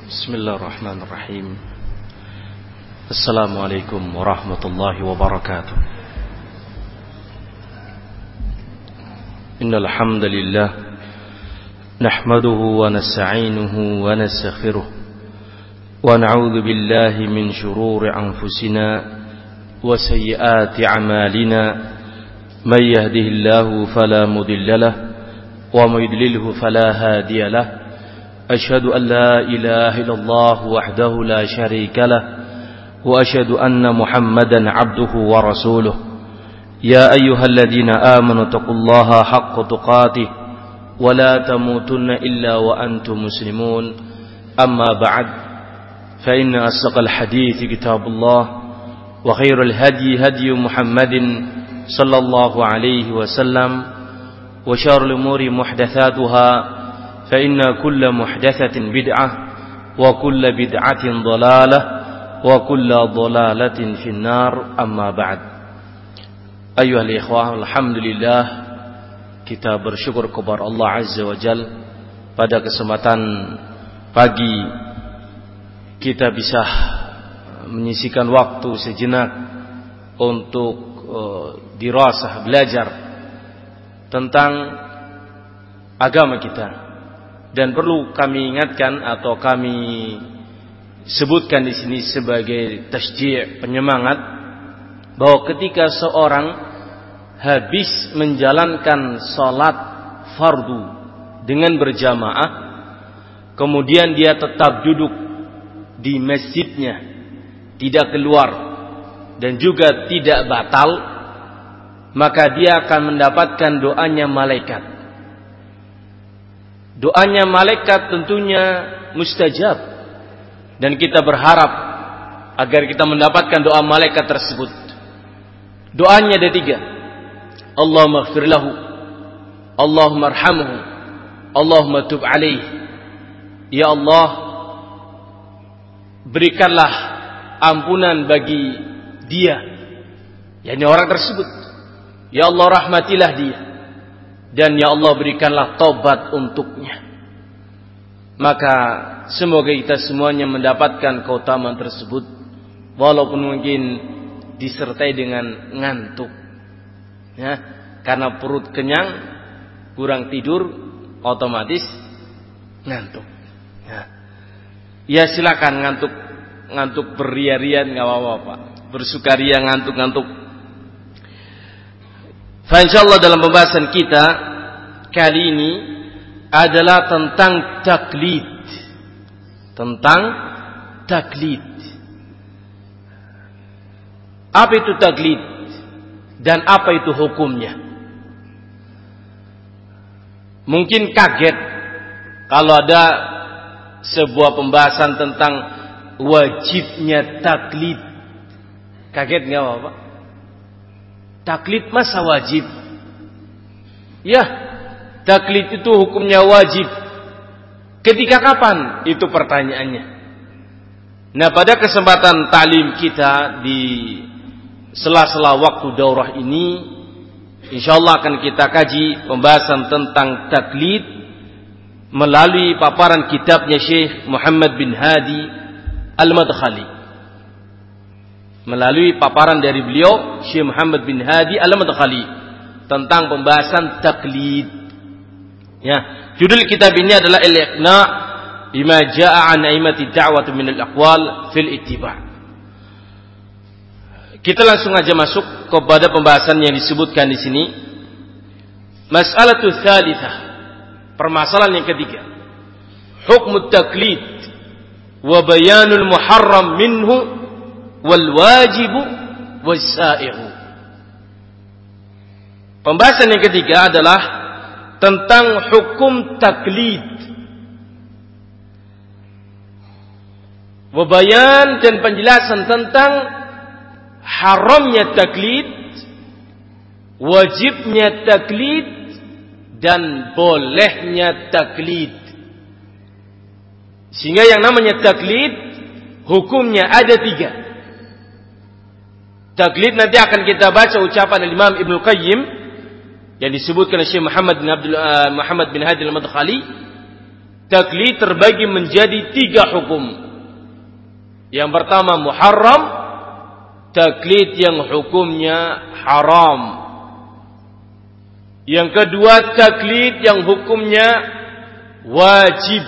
Bismillahirrahmanirrahim. Assalamualaikum warahmatullahi wabarakatuh. Innal hamdalillah nahmaduhu wa nasta'inuhu wa nastaghfiruh wa na'udzu billahi min shururi anfusina wa sayyiati a'malina may yahdihillahu fala mudilla lahu wa may yudlilhu fala hadiya lahu. أشهد أن لا إله إلا الله وحده لا شريك له وأشهد أن محمدا عبده ورسوله يا أيها الذين آمنوا اتقوا الله حق تقاته ولا تموتن إلا وأنتم مسلمون أما بعد فإن أصدق الحديث كتاب الله وخير الهدي هدي محمد صلى الله عليه وسلم وشر الأمور محدثاتها فإن كل محدثة بدعة وكل بدعة ضلالة وكل ضلالة في النار أما بعد. أيها الإخوة, alhamdulillah kita bersyukur kepada Allah Azza wa Jal pada kesempatan pagi kita bisa menyisihkan waktu sejenak untuk dirasah, belajar tentang agama kita. Dan perlu kami ingatkan atau kami sebutkan di sini sebagai tasji', penyemangat, bahwa ketika seorang habis menjalankan salat fardu dengan berjamaah, kemudian dia tetap duduk di masjidnya, tidak keluar dan juga tidak batal, maka dia akan mendapatkan doanya malaikat. Doanya malaikat tentunya mustajab, dan kita berharap agar kita mendapatkan doa malaikat tersebut. Doanya ada 3. Allahumma ighfir lahu, Allahumma arhamhu, Allahumma tub alaih. Ya Allah, berikanlah ampunan bagi dia, yakni orang tersebut. Ya Allah, rahmatilah dia, dan ya Allah, berikanlah taubat untuknya. Maka semoga kita semuanya mendapatkan keutamaan tersebut, walaupun mungkin disertai dengan ngantuk, ya, karena perut kenyang, kurang tidur, otomatis ngantuk. Ya silakan ngantuk beria-rian, nggak apa-apa, bersukaria ngantuk-ngantuk. Insyaallah dalam pembahasan kita kali ini adalah tentang taklid. Tentang taklid. Apa itu taklid dan apa itu hukumnya? Mungkin kaget kalau ada sebuah pembahasan tentang wajibnya taklid. Kaget nggak apa-apa? Taklid masa wajib? Ya, taklid itu hukumnya wajib. Ketika kapan? Itu pertanyaannya. Nah, pada kesempatan ta'lim kita di sela-sela waktu daurah ini, insyaallah akan kita kaji pembahasan tentang taklid melalui paparan kitabnya Syekh Muhammad bin Hadi Al-Madkhali. Melalui paparan dari beliau Syekh Muhammad bin Hadi Al-Madkhali tentang pembahasan taklid. Ya, judul kitab ini adalah Al-Iqna' bima jaa'a an a'immati da'wah min al-aqwal fil ittiba'. Kita langsung aja masuk kepada pembahasan yang disebutkan di sini. Mas'alatu tsalitsah, permasalahan yang ketiga. Hukmu taklid wa bayanul muharram minhu wal wajibu was sa'iru. Pembahasan yang ketiga adalah tentang hukum taklid, wabayan dan penjelasan tentang haramnya taklid, wajibnya taklid, dan bolehnya taklid. Sehingga yang namanya taklid hukumnya ada 3. Taklid nanti akan kita baca ucapan Imam Ibnu Qayyim yang disebutkan oleh Syekh Muhammad bin Hadi Al-Madkhali taklid terbagi menjadi 3 hukum. Yang pertama muharram, taklid yang hukumnya haram. Yang kedua taklid yang hukumnya wajib.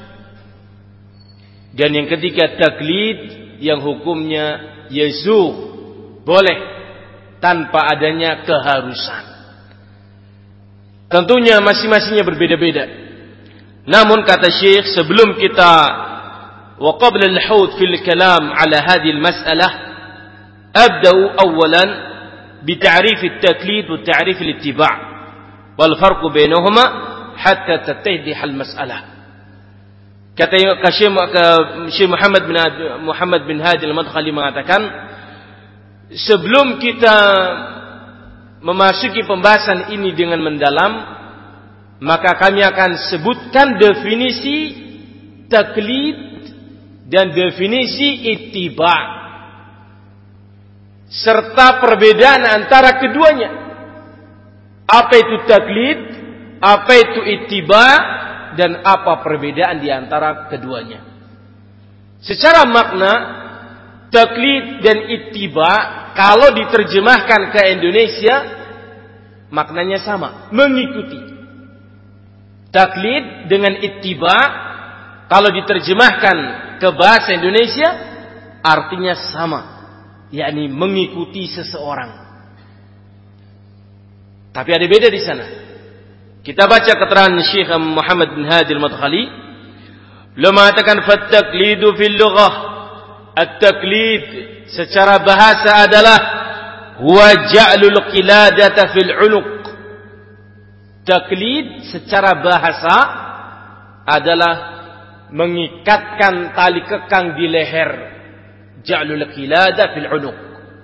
Dan yang ketiga taklid yang hukumnya yazugh, boleh tanpa adanya keharusan. Tentunya masing-masingnya berbeda-beda. Namun kata Syekh, sebelum kita wa qabla al-hawd fil kalam ala hadhihi al-mas'alah, abda'u awwalan bi ta'rif at-taklid wa ta'rif al-ittiba' wal farq bainahuma hatta tattadih al-mas'alah. Kata Syekh Muhammad bin Hadi al-Madkhali mengatakan, sebelum kita memasuki pembahasan ini dengan mendalam, maka kami akan sebutkan definisi taklid dan definisi ittiba' serta perbedaan antara keduanya. Apa itu taklid, apa itu ittiba', dan apa perbedaan di antara keduanya. Secara makna, taklid dan ittiba' kalau diterjemahkan ke Indonesia maknanya sama, mengikuti. Taklid dengan ittiba' kalau diterjemahkan ke bahasa Indonesia artinya sama, yakni mengikuti seseorang. Tapi ada beda di sana. Kita baca keterangan Syekh Muhammad bin Hadi al-Madkhali, beliau mengatakan fat-taqlidu fil lughah, at-taqlid secara bahasa adalah huwa ja'lul qiladata fil 'unuq. Taklid secara bahasa adalah mengikatkan tali kekang di leher. Ja'lul qilada fil 'unuq,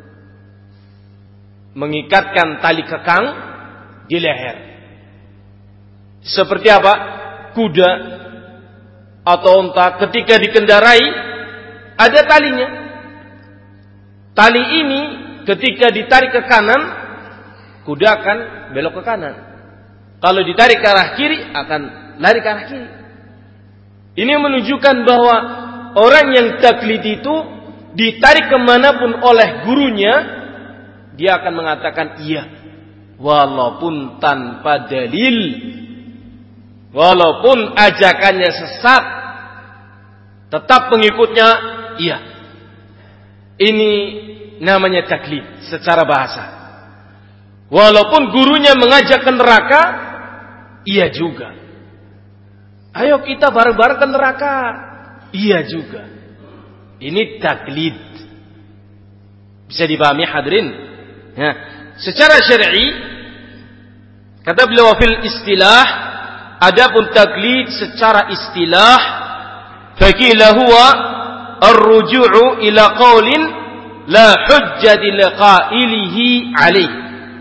mengikatkan tali kekang di leher. Seperti apa? Kuda atau unta ketika dikendarai ada talinya. Tali ini ketika ditarik ke kanan, kuda akan belok ke kanan. Kalau ditarik ke arah kiri, akan lari ke arah kiri. Ini menunjukkan bahwa orang yang taklid itu ditarik kemanapun oleh gurunya, dia akan mengatakan iya, walaupun tanpa dalil, walaupun ajakannya sesat, tetap pengikutnya iya. Ini namanya taklid secara bahasa. Walaupun gurunya mengajak ke neraka, iya juga. Ayo kita bareng-bareng ke neraka, iya juga. Ini taklid. Bisa dipahami hadirin? Ya. Secara syar'i, kata beliau fil istilah, adapun taklid secara istilah, faqila huwa ar-ruju'u ila qaulin la hujjata liqa'ilihi alaih.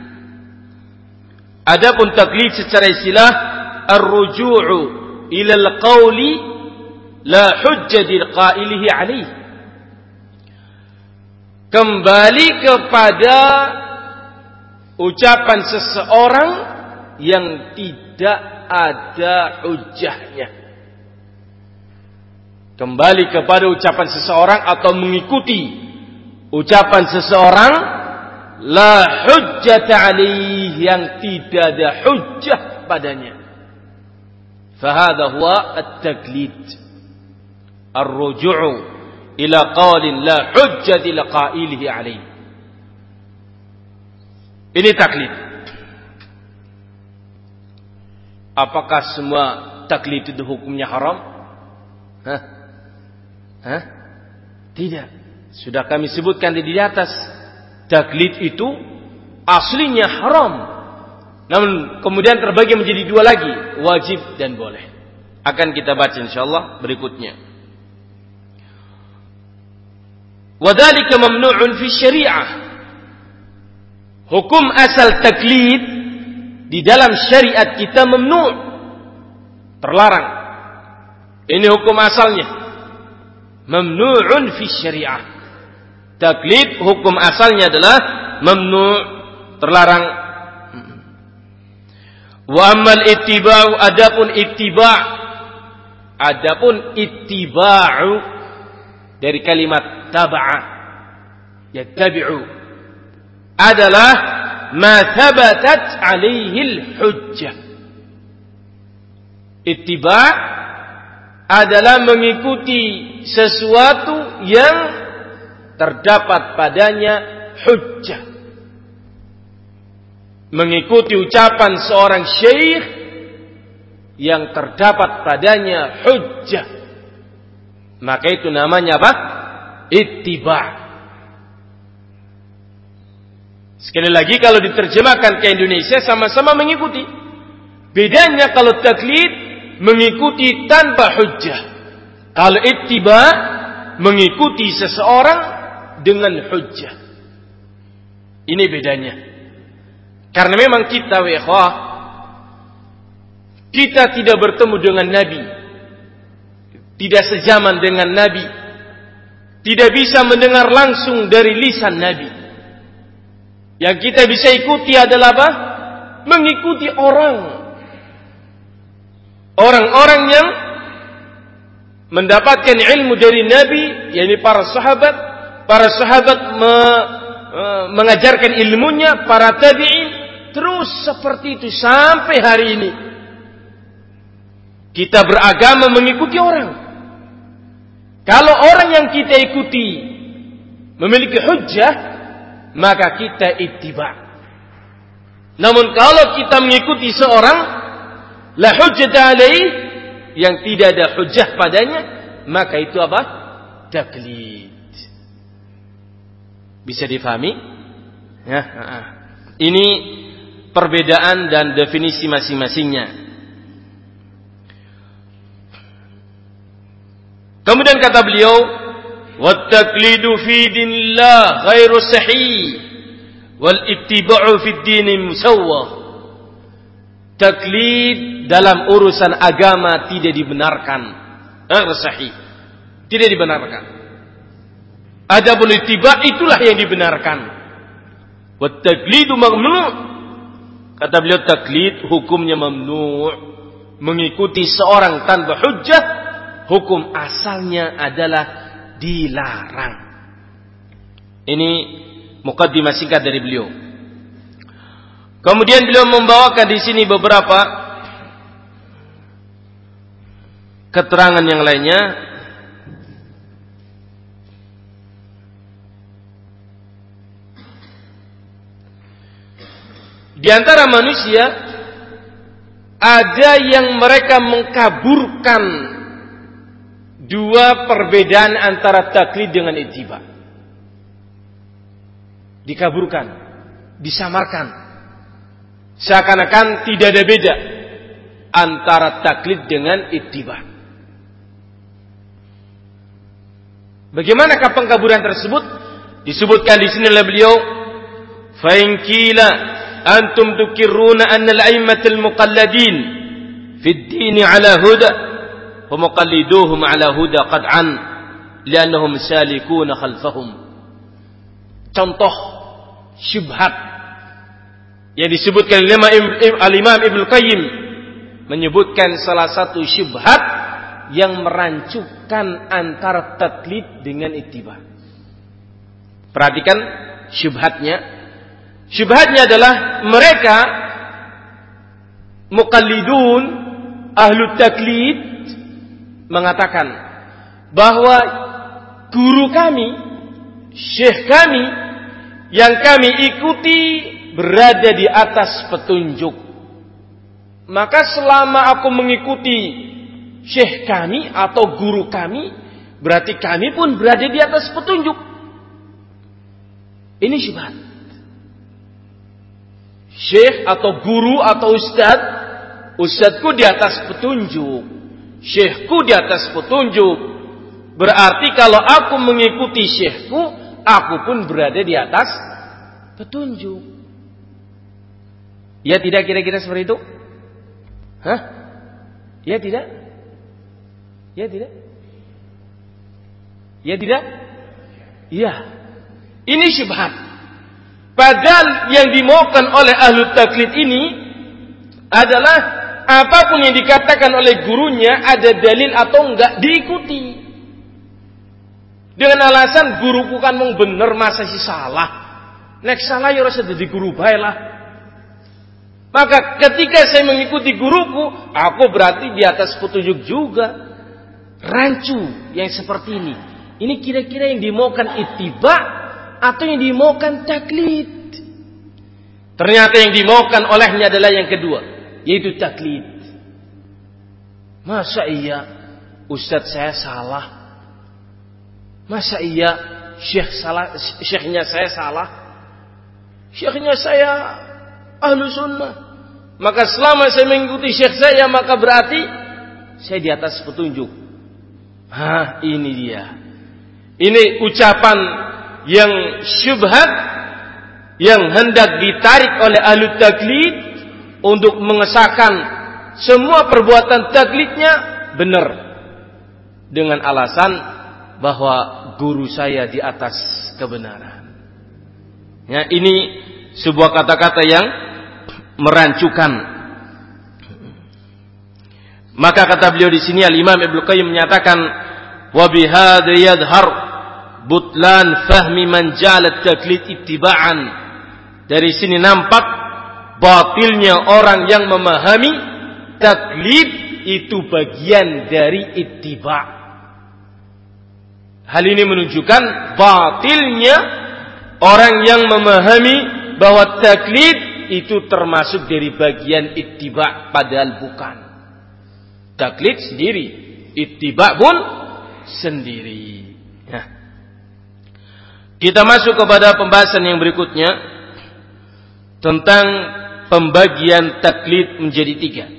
Adapun taklid secara istilah, ar-ruju'u ila al-qauli la hujjata liqa'ilihi alaih. Kembali kepada ucapan seseorang yang tidak ada hujjahnya. Kembali kepada ucapan seseorang atau mengikuti ucapan seseorang la hujjata alaih, yang tidak ada hujjah padanya. Fahadha huwa at-taklid, ar-ruju'u ila qaulin la hujjata liqa'ilihi alaih. Ini taklid. Apakah semua taklid itu hukumnya haram? Tidak. Sudah kami sebutkan di atas. Taklid itu aslinya haram. Namun kemudian terbagi menjadi 2 lagi, wajib dan boleh. Akan kita baca insyaallah berikutnya. Wadzalika mamnu'un fi syariah. Hukum asal taklid di dalam syariat kita mamnu', terlarang. Ini hukum asalnya. Mamnu'un fi syariah. Taklid hukum asalnya adalah mamnu', terlarang. Wa ammal ittiba'u, adapun ittiba', Adapun ittiba'u dari kalimat taba'a, yattabi'u, adalah ma thabatat alaihil hujjah. Ittiba' adalah mengikuti sesuatu yang terdapat padanya hujjah. Mengikuti ucapan seorang syekh yang terdapat padanya hujjah, maka itu namanya apa? Ittiba'. Sekali lagi, kalau diterjemahkan ke Indonesia sama-sama mengikuti. Bedanya kalau taklid mengikuti tanpa hujjah, kalau ittiba' mengikuti seseorang dengan hujjah. Ini bedanya. Karena memang kita kita tidak bertemu dengan Nabi, tidak sezaman dengan Nabi, tidak bisa mendengar langsung dari lisan Nabi. Yang kita bisa ikuti adalah apa? Mengikuti orang-orang yang mendapatkan ilmu dari Nabi, yakni para sahabat. Para sahabat mengajarkan ilmunya, para tabi'in. Terus seperti itu sampai hari ini. Kita beragama mengikuti orang. Kalau orang yang kita ikuti memiliki hujjah, maka kita ittiba'. Namun kalau kita mengikuti seorang la hujjata alaih, yang tidak ada hujjah padanya, maka itu apa? Taklid. Bisa difahami? Ya, ini perbedaan dan definisi masing-masingnya. Kemudian kata beliau, وَالتَّقْلِيدُ فِي دِينِ اللَّهِ غَيْرُ صَحِيحٍ وَالْإِتِّبَاعُ فِي الدِّينِ مُسَوَّةٌ. Taklid dalam urusan agama tidak dibenarkan. Ghairu sahih. Tidak dibenarkan. Adapun ittiba' itulah yang dibenarkan. وَالتَّقْلِيدُ مَمْنُوعٌ. Kata beliau, taklid hukumnya mamnu'. Mengikuti seorang tanpa hujjah, hukum asalnya adalah dilarang. Ini muqaddimah singkat dari beliau. Kemudian beliau membawakan di sini beberapa keterangan yang lainnya. Di antara manusia ada yang mereka mengkaburkan dua perbedaan antara taklid dengan ittiba. Dikaburkan, disamarkan. Seakan-akan tidak ada beda antara taklid dengan ittiba. Bagaimanakah pengkaburan tersebut? Disebutkan di sini oleh beliau, fa in qila antum tukirruna anna al-a'immatal muqalladin fi ad-din 'ala huda wa muqalliduhum 'ala huda qad'an li'annahum salikuna khalfahum. Contoh syubhat yang disebutkan al-Imam Ibnu Qayyim, menyebutkan salah satu syubhat yang merancukan antara taklid dengan ittiba. Perhatikan syubhatnya. Syubhatnya adalah mereka muqallidun, ahlu taklid, mengatakan bahwa guru kami, syekh kami yang kami ikuti berada di atas petunjuk. Maka selama aku mengikuti syekh kami atau guru kami, berarti kami pun berada di atas petunjuk. Ini syubhat. Syekh atau guru atau ustadzku di atas petunjuk, syekhku di atas petunjuk. Berarti kalau aku mengikuti syekhku, aku pun berada di atas petunjuk. Ya tidak, kira-kira seperti itu? Hah? Ya tidak? Ya tidak? Ya tidak? Ya. Ini syubhat. Padahal yang dimaukan oleh ahlu taklid ini adalah apapun yang dikatakan oleh gurunya, ada dalil atau enggak, diikuti. Dengan alasan guruku kan mung bener, masa sih salah. Nek salah ya rasa jadi guru bae lah. Maka ketika saya mengikuti guruku, aku berarti di atas petunjuk juga. Rancu yang seperti ini kira-kira yang dimaukan ittiba atau yang dimaukan taklid? Ternyata yang dimaukan olehnya adalah yang kedua, yaitu taklid. Masa iya ustadz saya salah? Masa iya syekhnya saya salah? Syekhnya saya ahlu sunnah. Maka selama saya mengikuti syekh saya, maka berarti saya di atas petunjuk. Ini dia. Ini ucapan yang syubhat, yang hendak ditarik oleh ahlu taklid untuk mengesahkan semua perbuatan taklidnya benar, dengan alasan bahwa guru saya di atas kebenaran. Ya, ini sebuah kata-kata yang merancukan. Maka kata beliau di sini, Al-Imam Ibnu Qayyim menyatakan, wa bihadza yadhhar butlan fahmi man ja'ala at-taqlid ittiba'an. Dari sini nampak batilnya orang yang memahami taklid itu bagian dari ittiba'. Hal ini menunjukkan batilnya orang yang memahami bahwa taklid itu termasuk dari bagian ittiba', padahal bukan. Taklid sendiri, ittiba' pun sendiri. Nah, kita masuk kepada pembahasan yang berikutnya tentang pembagian taklid menjadi 3.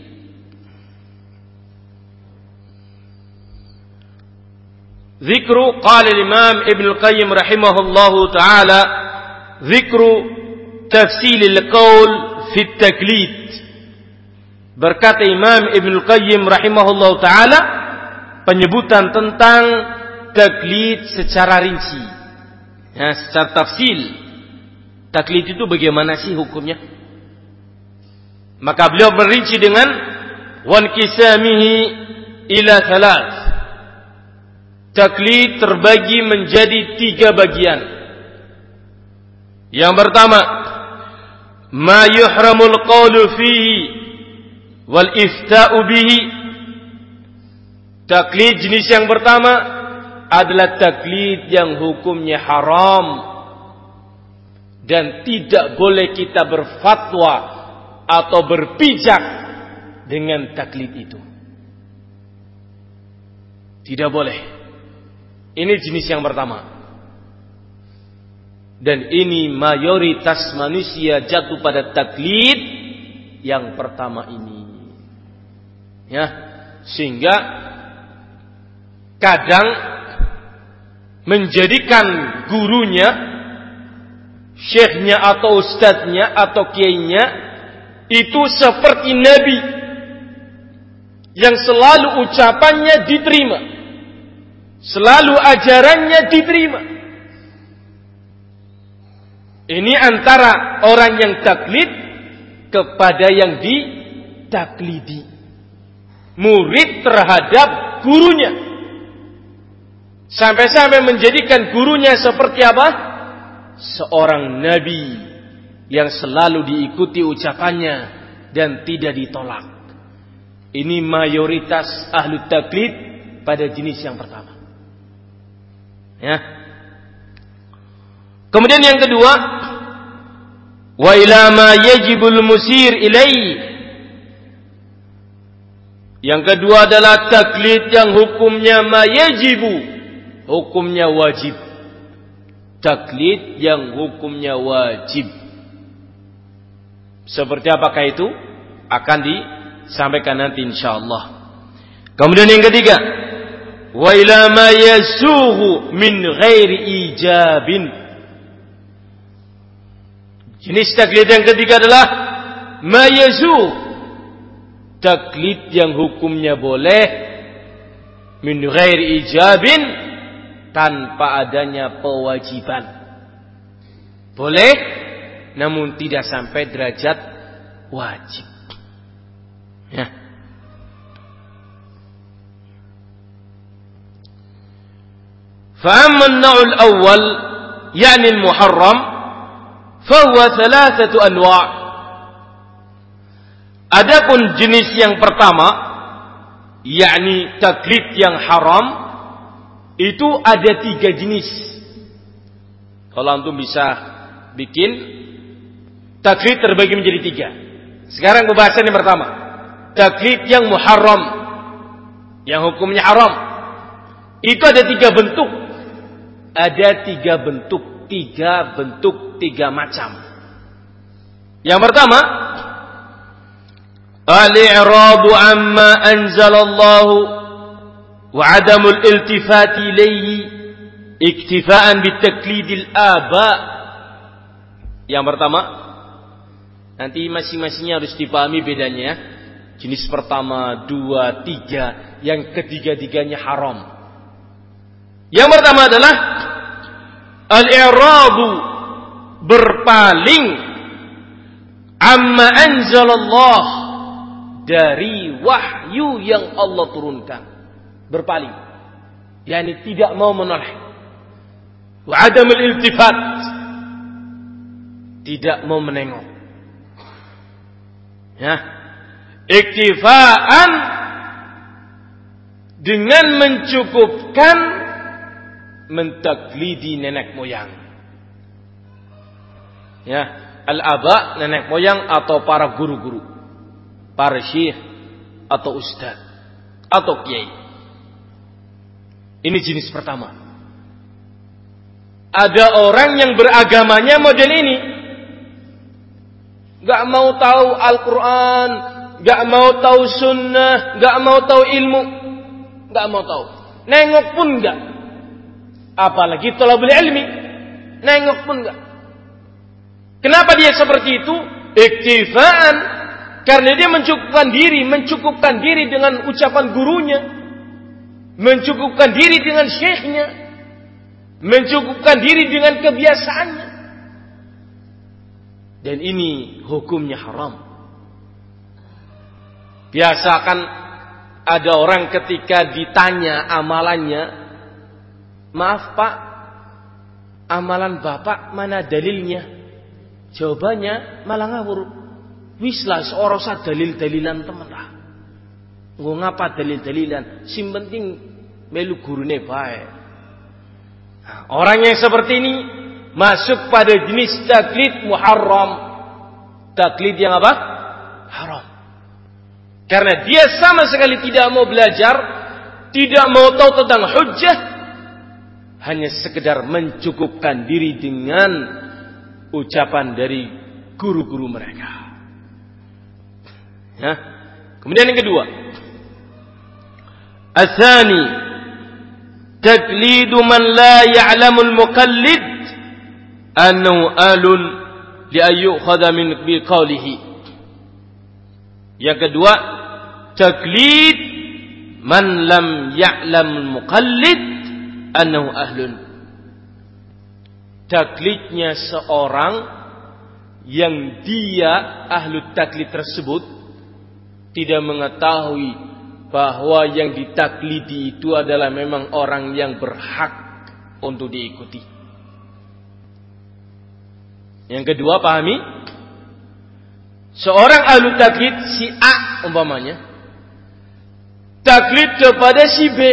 Zikru qala al-Imam Ibn al-Qayyim rahimahullahu ta'ala, zikru tafsil al-qaul fi at-taklid. Berkata Imam Ibn al-Qayyim rahimahullahu ta'ala, penyebutan tentang taklid secara rinci, ya, secara tafsil. Taklid itu bagaimana sih hukumnya? Maka beliau merinci dengan wankisamihi ila 3. Taklid terbagi menjadi 3 bagian. Yang pertama, ma yuhramul qawlu fihi wal ifta'u bihi. Taklid jenis yang pertama adalah taklid yang hukumnya haram dan tidak boleh kita berfatwa atau berpijak dengan taklid itu. Tidak boleh. Ini jenis yang pertama. Dan ini mayoritas manusia jatuh pada taklid yang pertama ini. Ya, sehingga kadang menjadikan gurunya, syekhnya atau ustadznya atau kiainya itu seperti nabi yang selalu ucapannya diterima, selalu ajarannya diterima. Ini antara orang yang taklid kepada yang ditaklidi, murid terhadap gurunya, sampai-sampai menjadikan gurunya seperti apa? Seorang nabi yang selalu diikuti ucapannya dan tidak ditolak. Ini mayoritas ahlu taklid pada jenis yang pertama. Ya. Kemudian yang kedua, wa ila ma yajibul musir ilaihi. Yang kedua adalah taklid yang hukumnya ma yajibu, hukumnya wajib. Taklid yang hukumnya wajib. Seperti apakah itu? Akan disampaikan nanti insyaallah. Kemudian yang ketiga, wa ila ma yasuhu min ghairi ijabin. Jenis taklid yang ketiga adalah ma yasuh, taklid yang hukumnya boleh min ghairi ijabin, tanpa adanya pewajiban. Boleh namun tidak sampai derajat wajib. Ya. فأما النوع الأول يعني المحرم فهو ثلاثة أنواع. Adapun jenis yang pertama, yakni taklid yang haram, itu ada 3 jenis. Kalau antum bisa bikin, taklid terbagi menjadi 3. Sekarang pembahasan yang pertama, taklid yang muharram, yang hukumnya haram. Itu ada 3 bentuk. Ada 3 bentuk, 3 macam. Yang pertama, al-i'radu amma anzalallahu wa 'adamul iltifat ilayhi iktifaan bitaklidil aba. Yang pertama, nanti masing-masingnya harus dipahami bedanya. Jenis pertama, 2, 3, yang ketiga-tiganya haram. Yang pertama adalah al-i'radu, berpaling, amma anzalallah, dari wahyu yang Allah turunkan. Berpaling, yakni tidak mau menoleh. Wa adamul iltifat, tidak mau menengok. Ya, iktifaan, dengan mencukupkan mentaklidi nenek moyang. Ya, al-aba, nenek moyang atau para guru-guru, para syekh atau ustaz atau kiai. Ini jenis pertama. Ada orang yang beragamanya model ini, gak mau tahu Al-Quran, gak mau tahu sunnah, gak mau tahu ilmu, gak mau tahu, nengok pun gak. Apalagi thalabul ilmi, nengok pun enggak. Kenapa dia seperti itu? Iktifaan, karena dia mencukupkan diri dengan ucapan gurunya, mencukupkan diri dengan syekhnya, mencukupkan diri dengan kebiasaannya. Dan ini hukumnya haram. Biasakan ada orang ketika ditanya amalannya, maaf Pak, amalan Bapak mana dalilnya? Jawabannya malah ngawur. Wislah seorang usah dalil-dalilan temen lah. Nggak ngapa dalil-dalilan, sim penting melu gurune bae. Nah, orang yang seperti ini masuk pada jenis taklid muharram. Taklid yang apa? Haram. Karena dia sama sekali tidak mau belajar, tidak mau tahu tentang hujjah, hanya sekedar mencukupkan diri dengan ucapan dari guru-guru mereka. Ya. Kemudian yang kedua, Atsani, taklidu man la ya'lamul muqallid annahu alun li ayyukhadha min biqaulihi. Yang kedua, taklid man lam ya'lamul muqallid annahu ahlun. Taklidnya seorang yang dia ahlu taklid tersebut tidak mengetahui bahwa yang ditaklidi itu adalah memang orang yang berhak untuk diikuti. Yang kedua, pahami, seorang ahlu taklid, si A umpamanya, taklid kepada si B,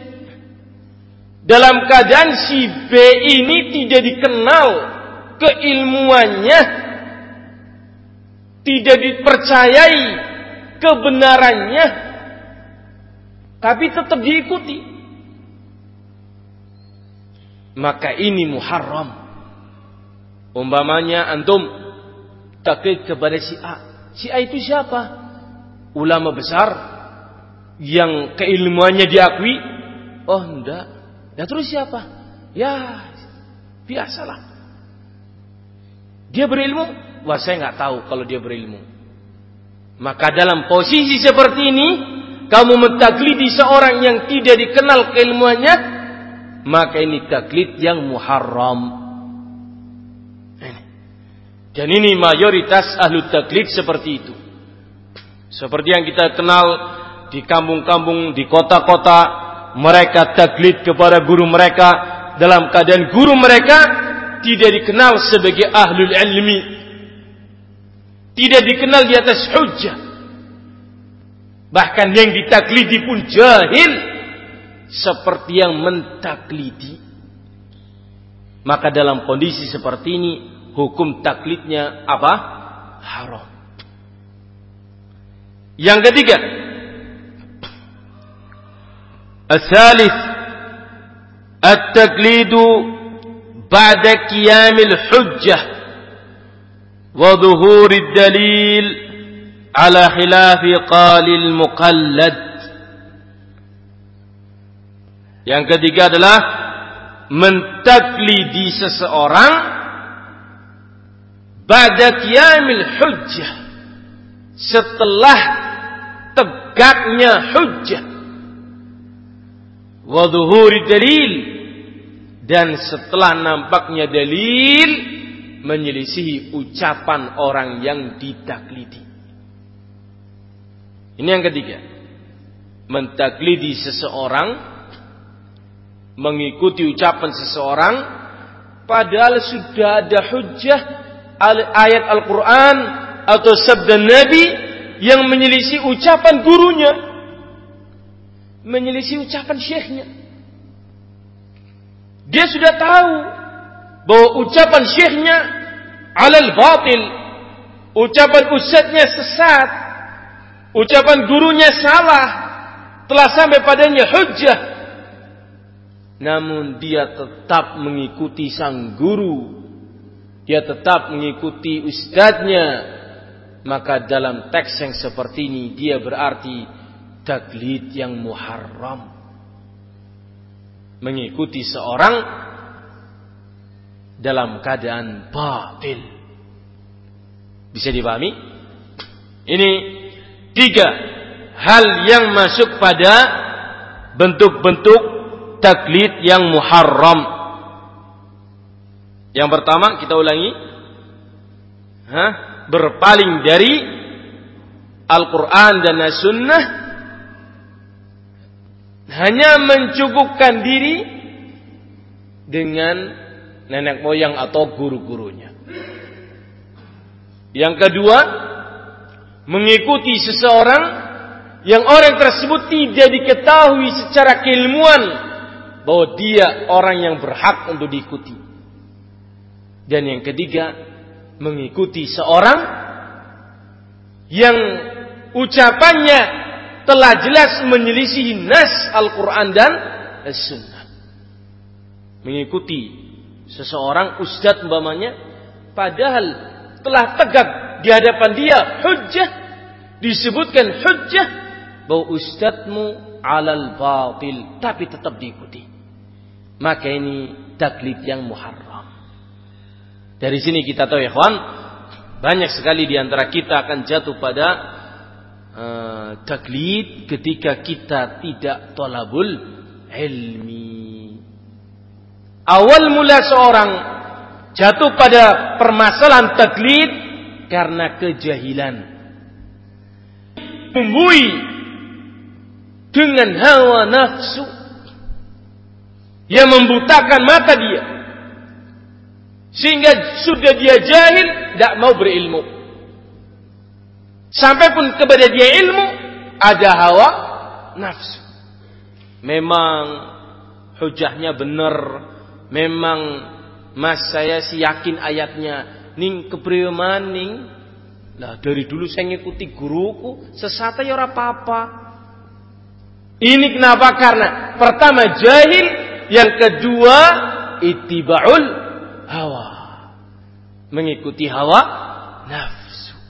dalam keadaan si B ini tidak dikenal keilmuannya, tidak dipercayai kebenarannya, tapi tetap diikuti, maka ini muharram. Umpamanya antum taklid kepada si A. Si A itu siapa? Ulama besar yang keilmuannya diakui? Oh enggak. Ya terus siapa? Ya biasalah. Dia berilmu? Wah, saya nggak tahu kalau dia berilmu. Maka dalam posisi seperti ini, kamu mentaklidi seorang yang tidak dikenal keilmuannya, maka ini taklid yang muharram. Dan ini mayoritas ahlu taklid seperti itu. Seperti yang kita kenal di kampung-kampung, di kota-kota, mereka taklid kepada guru mereka dalam keadaan guru mereka tidak dikenal sebagai ahlul ilmi, tidak dikenal di atas hujjah, bahkan yang ditaklidi pun jahil seperti yang mentaklidi, maka dalam kondisi seperti ini hukum taklidnya apa? Haram. Yang ketiga, الثالث التقليد بعد قيام الحجة وظهور الدليل على خلاف قال المقلد. Yang ketiga adalah mentaklidi seseorang ba'da qiyamil hujjah, setelah tegaknya hujjah, wa dhuhuri dalil, dan setelah nampaknya dalil menyelisihi ucapan orang yang ditaklidi. Ini yang ketiga, mentaklidi seseorang, mengikuti ucapan seseorang padahal sudah ada hujjah ayat Al-Quran atau sabda Nabi yang menyelisih ucapan gurunya, menyelisih ucapan syekhnya. Dia sudah tahu bahwa ucapan syekhnya alal batil, ucapan ustadznya sesat, ucapan gurunya salah, telah sampai padanya hujjah, namun dia tetap mengikuti sang guru, dia tetap mengikuti ustadznya, maka dalam teks yang seperti ini dia berarti taklid yang muharram, mengikuti seorang dalam keadaan batil. Bisa dipahami? Ini 3 hal yang masuk pada bentuk-bentuk taklid yang muharram. Yang pertama, kita ulangi, berpaling dari Al-Quran dan As-Sunnah, hanya mencukupkan diri dengan nenek moyang atau guru-gurunya. Yang kedua, mengikuti seseorang yang orang tersebut tidak diketahui secara keilmuan bahwa dia orang yang berhak untuk diikuti. Dan yang ketiga, mengikuti seorang yang ucapannya telah jelas menyelisihi nas Al-Quran dan As-Sunnah. Mengikuti seseorang ustadz umpamanya, padahal telah tegak di hadapan dia hujjah, disebutkan hujjah bahwa ustadzmu alal batil, tapi tetap diikuti. Maka ini taklid yang muharram. Dari sini kita tahu ya kawan, banyak sekali di antara kita akan jatuh pada taklid ketika kita tidak thalabul ilmi. Awal mula seorang jatuh pada permasalahan taklid karena kejahilan, bumbui dengan hawa nafsu yang membutakan mata dia, sehingga sudah dia jahil, tidak mau berilmu. Sampai pun kepada dia ilmu, ada hawa nafsu. Memang hujahnya benar, memang mas saya sih yakin ayatnya, ning kepriye maning. Lah dari dulu saya ngikuti guruku, sesat ya ora apa-apa. Ini kenapa? Karena pertama jahil, yang kedua ittiba'ul hawa, mengikuti hawa nafsu.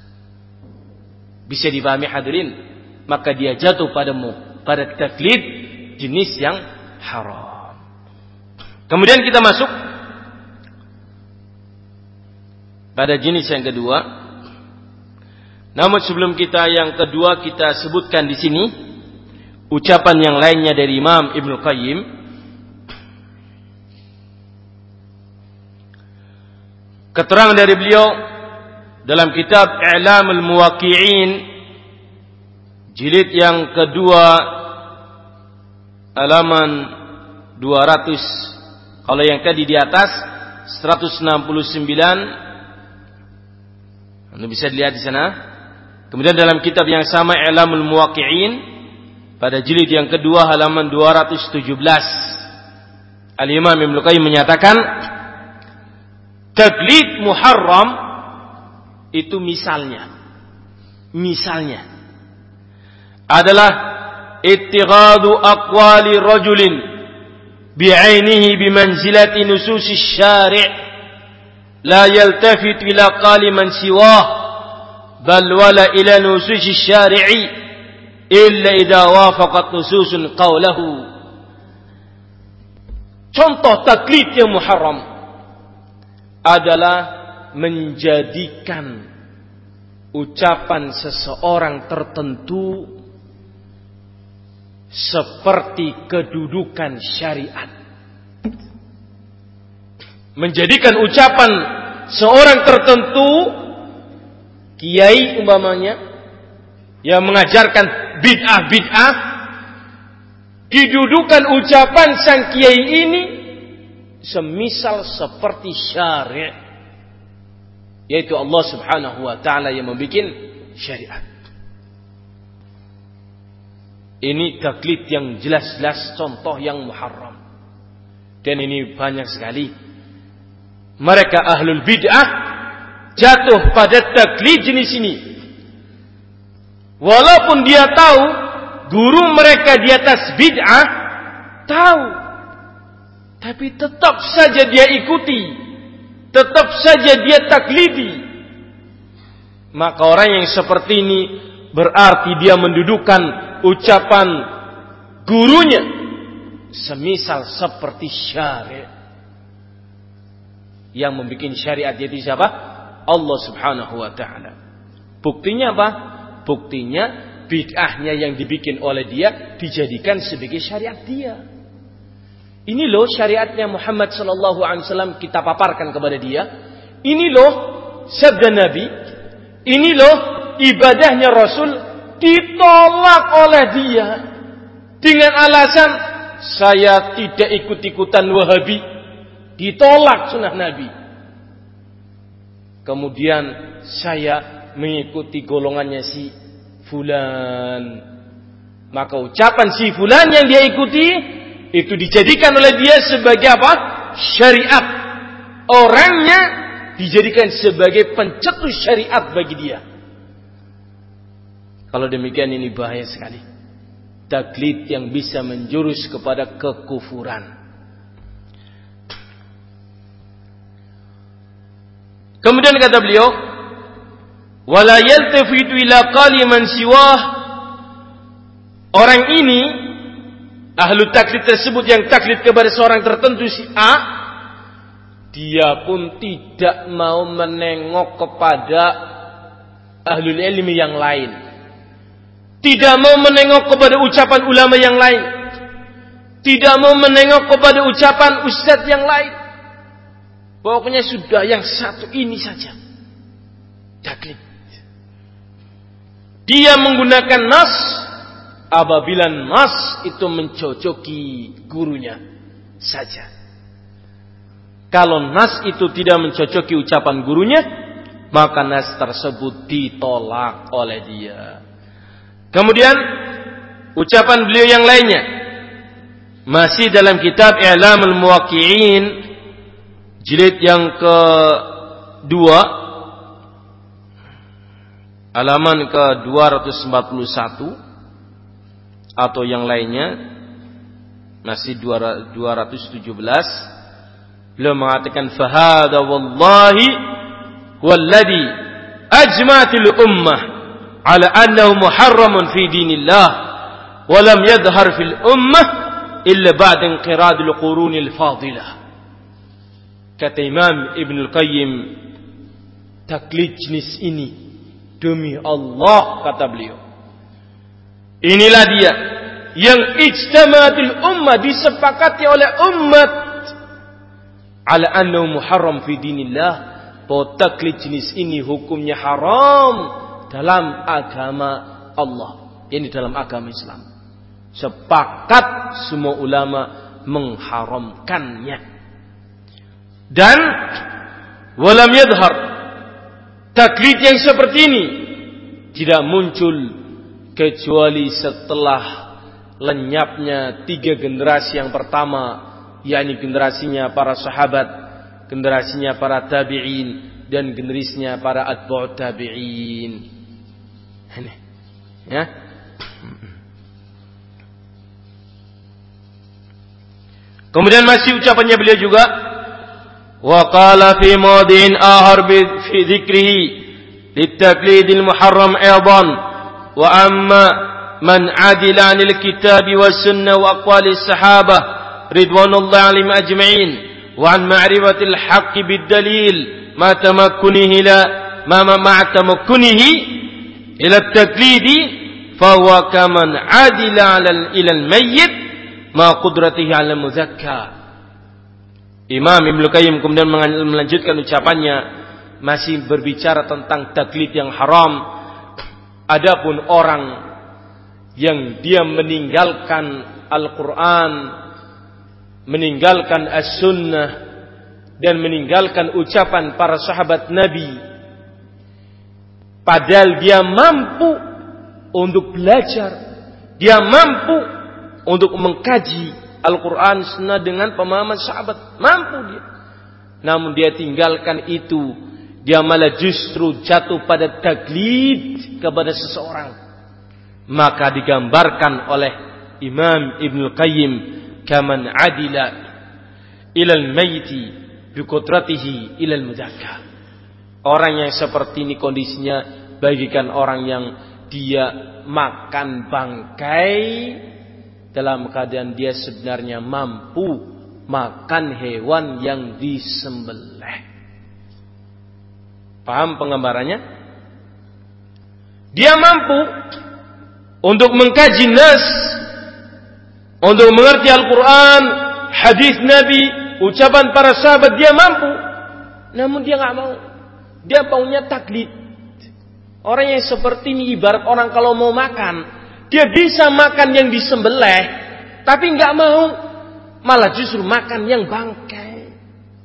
Bisa dipahami hadirin? Maka dia jatuh pada taklid jenis yang haram. Kemudian kita masuk pada jenis yang kedua. Namun sebelum kita yang kedua, kita sebutkan di sini ucapan yang lainnya dari Imam Ibnu Qayyim. Keterangan dari beliau dalam kitab I'lamul Muwaqqi'in jilid yang kedua halaman 200 Kalau yang tadi di atas 169, Anda bisa dilihat di sana. Kemudian dalam kitab yang sama I'lamul Muwaqqi'in pada jilid yang kedua halaman 217, Al-Imam Ibnu Qayyim menyatakan taklid muharram itu misalnya adalah ittighadu aqwali rajulin bi'ainihi bimanzilati nususi syari' la yaltafit ila qali man siwah bal wala ila nususi syari'i illa idza wafaqat nususun qawlahu. Contoh taklid yang muharram adalah menjadikan ucapan seseorang tertentu seperti kedudukan syariat. Menjadikan ucapan seorang tertentu, kiai umpamanya, yang mengajarkan bid'ah, didudukan ucapan sang kiai ini semisal seperti syariat, yaitu Allah Subhanahu wa ta'ala yang membuat syariat. Ini taklid yang jelas-jelas contoh yang muharram. Dan ini banyak sekali. Mereka ahlul bid'ah jatuh pada taklid jenis ini. Walaupun dia tahu guru mereka di atas bid'ah, tahu, tapi tetap saja dia ikuti, tetap saja dia taklidi. Maka orang yang seperti ini berarti dia mendudukan ucapan gurunya semisal seperti syariat. Yang membuat syariat jadi siapa? Allah Subhanahu wa ta'ala. Buktinya apa? Buktinya bid'ahnya yang dibikin oleh dia dijadikan sebagai syariat dia. Ini loh syariatnya Muhammad sallallahu alaihi wasallam, kita paparkan kepada dia. Ini loh sabda Nabi. Ini loh ibadahnya Rasul, ditolak oleh dia dengan alasan saya tidak ikut-ikutan Wahabi. Ditolak sunnah Nabi. Kemudian saya mengikuti golongannya si fulan. Maka ucapan si fulan yang dia ikuti itu dijadikan oleh dia sebagai apa? Syariat. Orangnya dijadikan sebagai pencetus syariat bagi dia. Kalau demikian ini bahaya sekali. Taklid yang bisa menjurus kepada kekufuran. Kemudian kata beliau, wala yaltafitu ila qali man siwah. Orang ini, ahlu taklid tersebut yang taklid kepada seorang tertentu si A, dia pun tidak mau menengok kepada ahlul ilmi yang lain. Tidak mau menengok kepada ucapan ulama yang lain. Tidak mau menengok kepada ucapan ustadz yang lain. Pokoknya sudah yang satu ini saja. Taklid. Dia menggunakan nas apabila nas itu mencocoki gurunya saja. Kalau nas itu tidak mencocoki ucapan gurunya, maka nas tersebut ditolak oleh dia. Kemudian ucapan beliau yang lainnya masih dalam kitab I'lamul Muwaqqi'in jilid yang kedua halaman ke-241 atau yang lainnya masih 217, beliau mengatakan fahada wallahi walladhi ajmatil ummah ala annahu muharramun fi dinillah wa lam yadhhar fil ummah illa ba'da inqiradil qurunil fadilah. Kata Imam Ibn Qayyim, taklid jenis ini demi Allah, kata beliau, inilah dia yang ijtama'atil ummah, disepakati oleh umat, ala annahu muharram fi dinillah, bahwa taklid jenis ini hukumnya haram dalam agama Allah, yakni dalam agama Islam. Sepakat semua ulama mengharamkannya. Dan walam yadhhar, taklid yang seperti ini tidak muncul kecuali setelah lenyapnya 3 generasi yang pertama, yakni generasinya para sahabat, generasinya para tabi'in, dan generasinya para atba'ut tabi'in. Ini ya. Kemudian masih ucapannya beliau juga, wa qala fi mawdi'in akhar fi dzikrihi litaklidil muharram aidan wa amma man adila 'anil kitabi was sunnah wa aqwalis sahabah ridwanullahi 'alaihim ajma'in wa 'an ma'rifatil haqqi bid dalil ma tamakkunihi ila at-taklidi fa huwa kaman adila 'ila al-mayyit ma qudratihi 'ala muzakka. Imam Ibnu Qayyim kemudian melanjutkan ucapannya, masih berbicara tentang taklid yang haram. Adapun orang yang dia meninggalkan Al-Qur'an, meninggalkan As-Sunnah, dan meninggalkan ucapan para sahabat Nabi, padahal dia mampu untuk belajar, dia mampu untuk mengkaji Al-Quran Sunnah dengan pemahaman sahabat, mampu dia. Namun dia tinggalkan itu, dia malah justru jatuh pada taklid kepada seseorang. Maka digambarkan oleh Imam Ibnu Qayyim, kaman adila ilal mayti biqudratihi ilal mudakka. Orang yang seperti ini kondisinya bagikan orang yang dia makan bangkai dalam keadaan dia sebenarnya mampu makan hewan yang disembelih. Paham penggambarannya? Dia mampu untuk mengkaji nas, untuk mengerti Al-Quran, hadis Nabi, ucapan para sahabat, dia mampu. Namun dia nggak mau. Dia maunya taklid. Orang yang seperti ini ibarat orang kalau mau makan, dia bisa makan yang disembelih, tapi nggak mau, malah justru makan yang bangkai.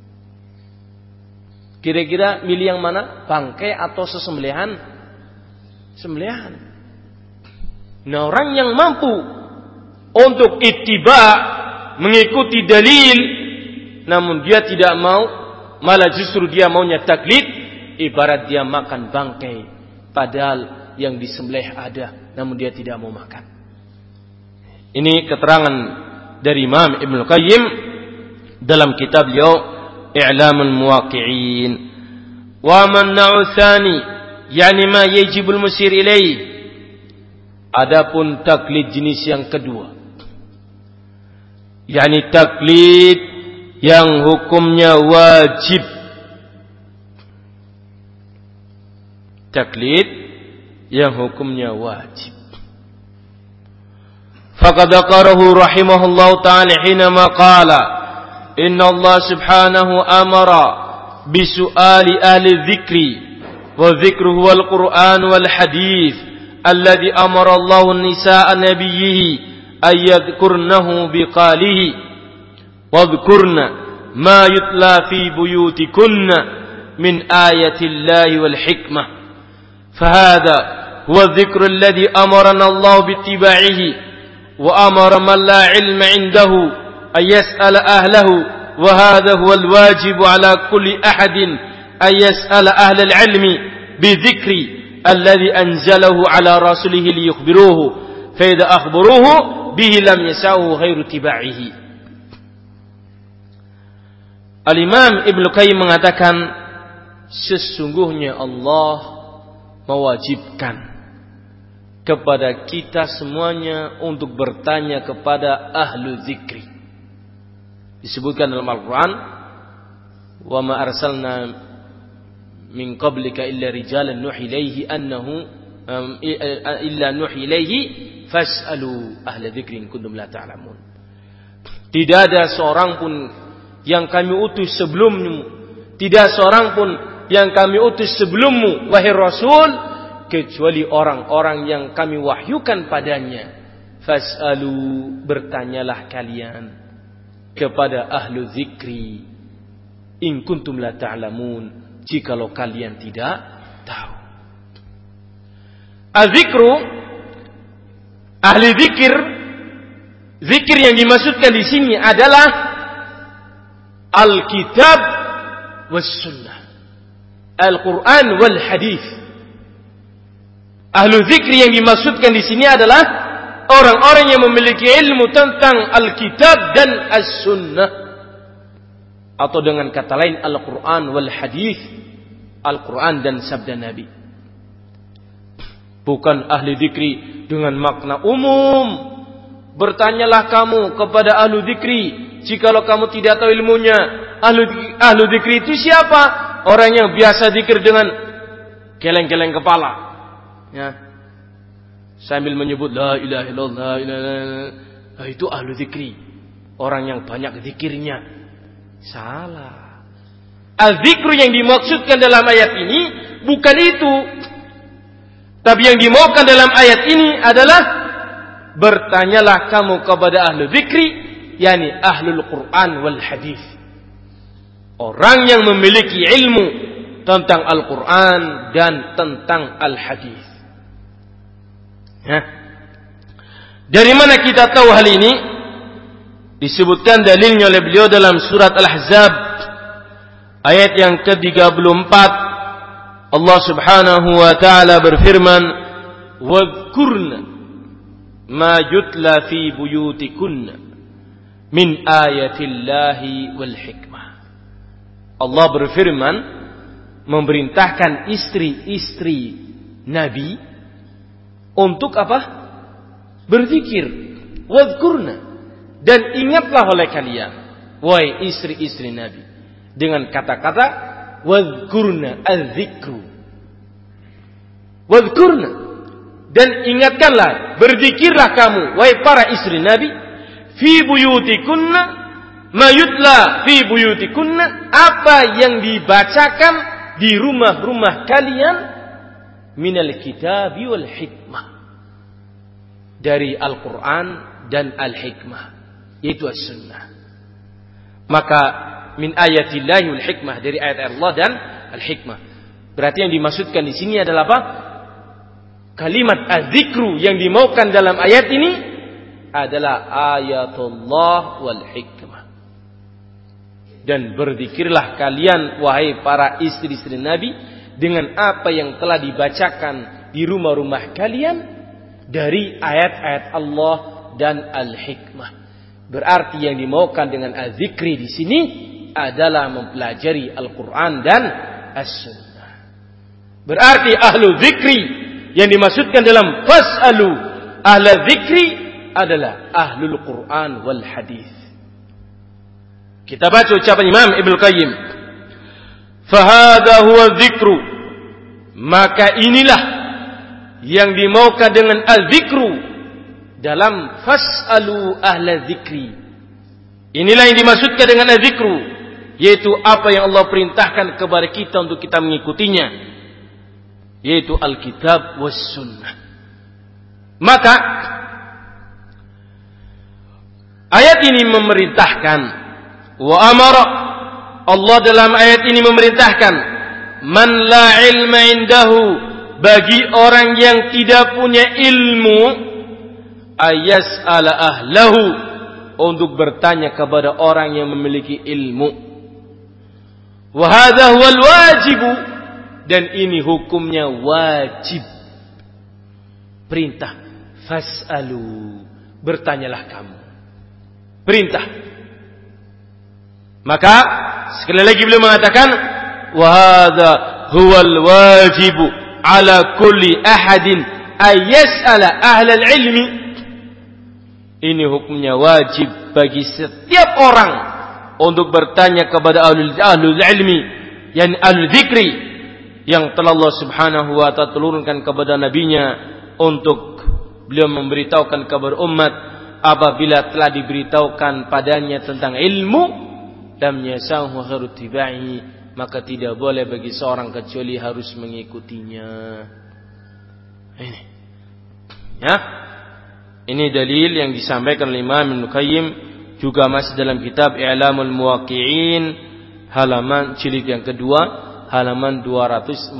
Kira-kira milih yang mana? Bangkai atau sesembelihan? Sembelihan. Nah, orang yang mampu untuk ittiba, mengikuti dalil, namun dia tidak mau, malah justru dia maunya taklid, ibarat dia makan bangkai, padahal yang disembelih ada, namun dia tidak mau makan. Ini keterangan dari Imam Ibnu Qayyim dalam kitab beliau I'lamul Muwaqqi'in. Wa man na'utsani, yani ma yajibul musir ilaih. Adapun taklid jenis yang kedua, yani taklid yang hukumnya wajib. Taklid yang hukumnya wajib. Faqad aqarahu rahimahullahu ta'ala hinama qala inna Allah subhanahu amara bisu'ali ahli dhikri wa dhikruhu wal Qur'an wal hadith alladhi amara Allahu nisa'a nabiyyihi ayyadhkurnahu biqalihi wadhkurna ma yutla fi buyutikunna min ayati Allahi wal hikmah. فهذا هو الذكر الذي أمرنا الله باتباعه وأمر من لا علم عنده أن يسأل أهله وهذا هو الواجب على كل أحد أن يسأل أهل العلم بذكر الذي أنزله على رسوله ليخبروه فإذا أخبروه به لم يسعه غير اتباعه. Al-Imam Ibnu Qayyim mengatakan, sesungguhnya Allah mewajibkan kepada kita semuanya untuk bertanya kepada ahlu zikri. Disebutkan dalam Al-Quran, wa ma arsalna min qablika illa rijalan nuhi ilaihi annahu illa nuhi ilaihi fas'alu ahla dzikri in kuntum la ta'lamun. Tidak ada seorang pun yang kami utus sebelummu, tidak seorang pun yang kami utus sebelummu, wahai Rasul, kecuali orang-orang yang kami wahyukan padanya. Fas'alu, bertanyalah kalian kepada ahlu zikri. In kuntum la ta'lamun, jikalau kalian tidak tahu. Az-zikru, ahli zikir, zikir yang dimaksudkan di sini adalah Alkitab was sunnah, Al-Quran wal hadis. Ahlu zikir yang dimaksudkan di sini adalah orang-orang yang memiliki ilmu tentang Alkitab dan as-sunnah, atau dengan kata lain Al-Quran wal hadis, Al-Quran dan sabda Nabi. Bukan ahli zikri dengan makna umum. Bertanyalah kamu kepada ahlu zikri jikalau kamu tidak tahu ilmunya. Ahlu zikri itu siapa? Orang yang biasa zikir dengan geleng-geleng kepala, ya, sambil menyebut la ilaha illallah, la ilaha illallah. Itu ahlu zikri, orang yang banyak zikirnya. Salah. Az-zikru yang dimaksudkan dalam ayat ini bukan itu. Tapi yang dimaukan dalam ayat ini adalah bertanyalah kamu kepada ahlu zikri, yakni ahlul Quran wal hadis. Orang yang memiliki ilmu tentang Al-Quran dan tentang Al-Hadis. Ya. Dari mana kita tahu hal ini? Disebutkan dalilnya oleh beliau dalam surat Al-Ahzab ayat yang ke-34. Allah Subhanahu wa taala berfirman, "Wadhkurna ma yutla fi buyutikunna min ayatillahi wal hikmah." Allah berfirman memerintahkan istri-istri Nabi untuk apa? Berzikir. Wadhkurna, dan ingatlah oleh kalian, wahai istri-istri Nabi, dengan kata-kata wadhkurna, az-zikru. Wadhkurna, dan ingatkanlah, berzikirlah kamu, wahai para istri Nabi, fi buyutikunna, ma yutla fi buyutikunna, apa yang dibacakan di rumah-rumah kalian, minal kitabi wal hikmah, dari Al-Quran dan Al-Hikmah, yaitu as-sunnah. Maka min ayatillahi wal hikmah, dari ayat Allah dan Al-Hikmah. Berarti yang dimaksudkan di sini adalah apa? Kalimat az-zikru yang dimaukan dalam ayat ini adalah ayatullah wal hikmah. Dan berzikirlah kalian, wahai para istri-istri Nabi, dengan apa yang telah dibacakan di rumah-rumah kalian dari ayat-ayat Allah dan Al-Hikmah. Berarti yang dimaukan dengan az-zikri di sini adalah mempelajari Al-Quran dan As-Sunnah. Berarti ahlu zikri yang dimaksudkan dalam fas'alu ahla zikri adalah ahlul Quran wal hadis. Kita baca ucapan Imam Ibnu Qayyim, fahadha huwa dzikru, maka inilah yang dimaukan dengan az-zikru dalam fas'alu ahla zikri. Inilah yang dimaksudkan dengan az-zikru, yaitu apa yang Allah perintahkan kepada kita untuk kita mengikutinya, yaitu Alkitab was sunnah. Maka ayat ini memerintahkan, wa amara, Allah dalam ayat ini memerintahkan, man la ilma indahu, bagi orang yang tidak punya ilmu, ayas'ala ahlahu, untuk bertanya kepada orang yang memiliki ilmu. Wa hadha huwal wajibu, dan ini hukumnya wajib. Perintah, fas'alu, bertanyalah kamu. Perintah. Maka sekali lagi beliau mengatakan, wa hadha huwal wajibu ala kulli ahadin ayas'ala ahlal ilmi. Ini hukumnya wajib bagi setiap orang untuk bertanya kepada ahlul ilmi, yang ahlul zikri, yang telah Allah Subhanahu wa ta'ala turunkan kepada nabinya untuk beliau memberitahukan kabar umat. Apabila telah diberitahukan padanya tentang ilmu, lam yasahu khairu tibai, maka tidak boleh bagi seorang kecuali harus mengikutinya. Ini, ya, ini dalil yang disampaikan oleh Imam Ibnu Qayyim, juga masih dalam kitab I'lamul Muwaqqi'in halaman jilid yang kedua, halaman 241.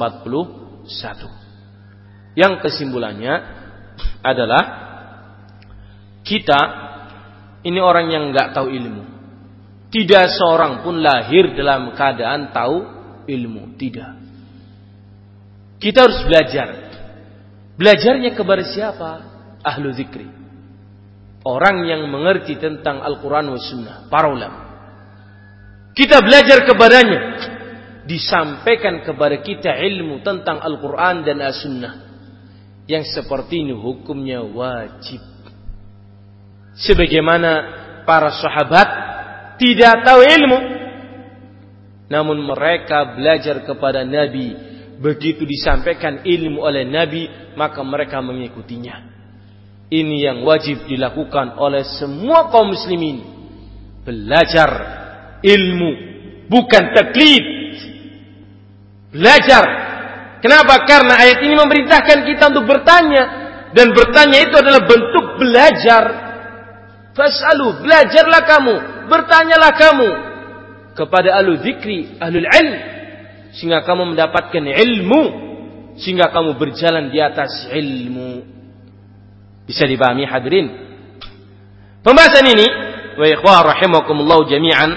Yang kesimpulannya adalah kita ini orang yang enggak tahu ilmu. Tidak seorang pun lahir dalam keadaan tahu ilmu, tidak. Kita harus belajar. Belajarnya kepada siapa? Ahlu zikri. Orang yang mengerti tentang Al-Quran wa Sunnah, para ulama. Kita belajar kepadanya. Disampaikan kepada kita ilmu tentang Al-Quran dan As-Sunnah. Yang seperti ini hukumnya wajib. Sebagaimana para sahabat tidak tahu ilmu, namun mereka belajar kepada Nabi. Begitu disampaikan ilmu oleh Nabi, maka mereka mengikutinya. Ini yang wajib dilakukan oleh semua kaum muslimin. Belajar ilmu, bukan taklid. Belajar. Kenapa? Karena ayat ini memerintahkan kita untuk bertanya. Dan bertanya itu adalah bentuk belajar. Fas'alu, belajarlah kamu, bertanyalah kamu kepada ahlu dzikri, ahlul ilm, sehingga kamu mendapatkan ilmu, sehingga kamu berjalan di atas ilmu. Bisa dipahami hadirin? Pembahasan ini, wa ikhwah rahimakumullah jami'an,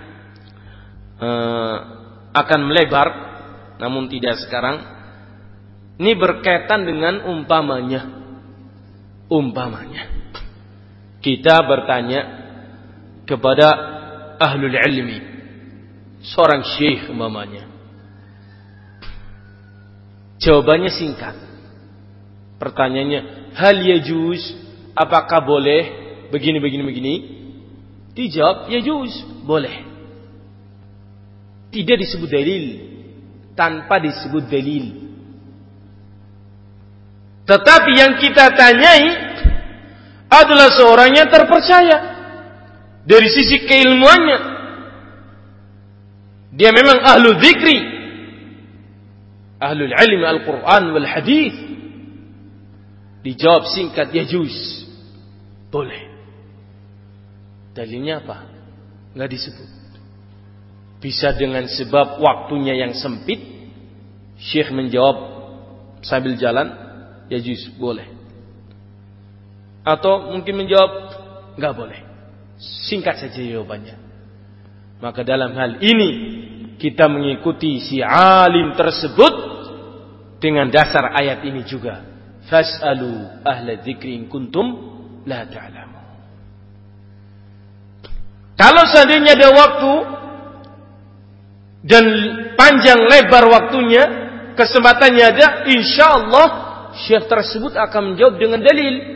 akan melebar, namun tidak sekarang. Ini berkaitan dengan umpamanya. Kita bertanya kepada ahlul ilmi, seorang syekh umpamanya. Jawabannya singkat. Pertanyaannya, hal yajuz, apakah boleh begini? Dijawab, yajuz, boleh. Tidak disebut dalil, tanpa disebut dalil. Tetapi yang kita tanyai adalah seorang yang terpercaya dari sisi keilmuannya. Dia memang ahlu dzikri, ahlul ilmi al-Quran wal hadith. Dijawab singkat, yajuz, boleh. Dalilnya apa? Enggak disebut. Bisa dengan sebab waktunya yang sempit, syekh menjawab sambil jalan, yajuz, boleh. Atau mungkin menjawab enggak boleh. Singkat saja jawabannya. Maka dalam hal ini kita mengikuti si alim tersebut dengan dasar ayat ini juga. Fas'alu ahla dzikri in kuntum la ta'lamun. Kalau seandainya ada waktu dan panjang lebar waktunya, kesempatannya ada, insyaallah syekh tersebut akan menjawab dengan dalil.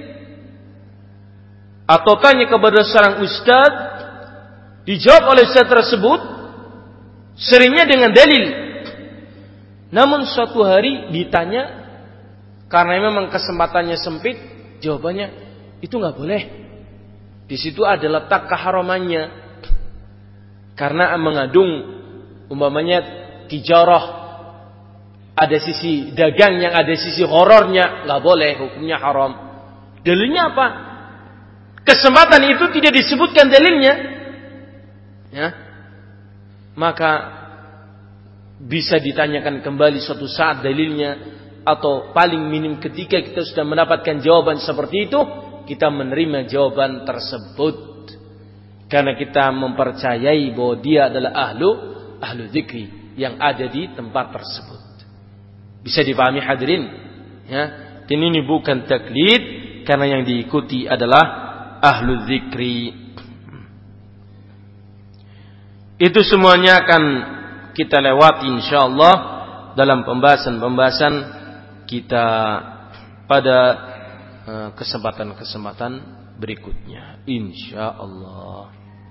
Atau tanya kepada seorang ustaz, dijawab oleh ustaz tersebut, seringnya dengan dalil. Namun suatu hari ditanya, karena memang kesempatannya sempit, jawabannya itu nggak boleh. Di situ ada letak keharamannya, karena mengandung umpamanya tijarah, ada sisi dagang yang ada sisi horornya, nggak boleh, hukumnya haram. Dalilnya apa? Kesempatan itu tidak disebutkan dalilnya, ya, maka bisa ditanyakan kembali suatu saat dalilnya, atau paling minim ketika kita sudah mendapatkan jawaban seperti itu, kita menerima jawaban tersebut karena kita mempercayai bahwa dia adalah ahlu dzikri yang ada di tempat tersebut. Bisa dipahami hadirin, ya. Dan ini bukan taklid, karena yang diikuti adalah ahlu dzikri. Itu semuanya akan kita lewati insyaallah dalam pembahasan kita pada kesempatan-kesempatan berikutnya insyaallah.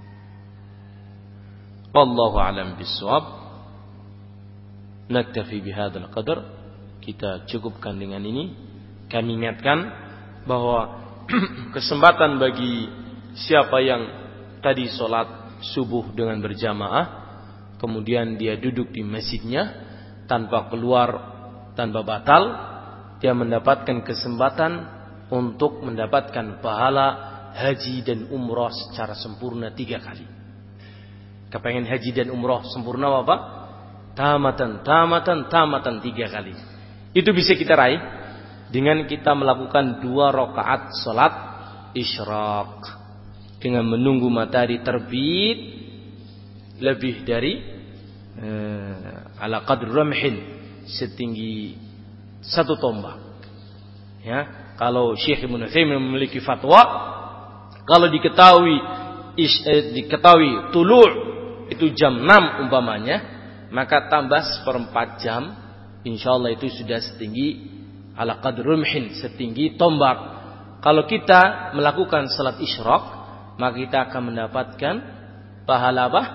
Wallahu a'lam bissawab. Naktafi bihadzal qadar. Kita cukupkan dengan ini. Kami ingatkan bahwa kesempatan bagi siapa yang tadi sholat subuh dengan berjamaah, kemudian dia duduk di masjidnya tanpa keluar, tanpa batal, dia mendapatkan kesempatan untuk mendapatkan pahala haji dan umrah secara sempurna 3 kali. Kepengen haji dan umroh sempurna apa? Tamatan 3 kali. Itu bisa kita raih dengan kita melakukan 2 rakaat salat isyraq dengan menunggu matahari terbit lebih dari ala qadr ramhin, setinggi 1 tombak. Ya, kalau Syekh Ibnu Utsaimin memiliki fatwa, kalau diketahui tulu' itu jam 6 umpamanya, maka tambah 1/4 jam, insyaallah itu sudah setinggi ala qadr rumhin, setinggi tombak. Kalau kita melakukan salat isyraq, maka kita akan mendapatkan pahala apa?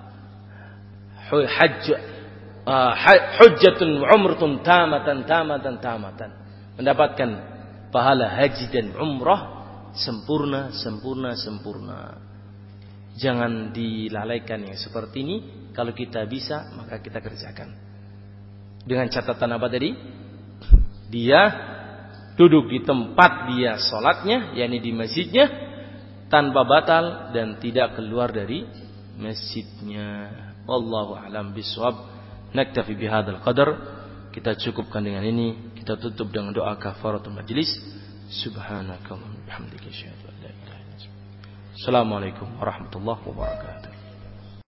Hujjatun umratun tamatan. Mendapatkan pahala haji dan umrah sempurna. Jangan dilalaikan yang seperti ini. Kalau kita bisa, maka kita kerjakan. Dengan catatan apa tadi? Dia duduk di tempat dia sholatnya, yakni di masjidnya, tanpa batal dan tidak keluar dari masjidnya. Wallahu a'lam bishawab. Naktafi bihadzal qadar. Kita cukupkan dengan ini. Kita tutup dengan doa kafaratul majlis. Subhanakallahumma wa bihamdika asyhadu an la ilaha illa anta. Assalamualaikum warahmatullahi wabarakatuh.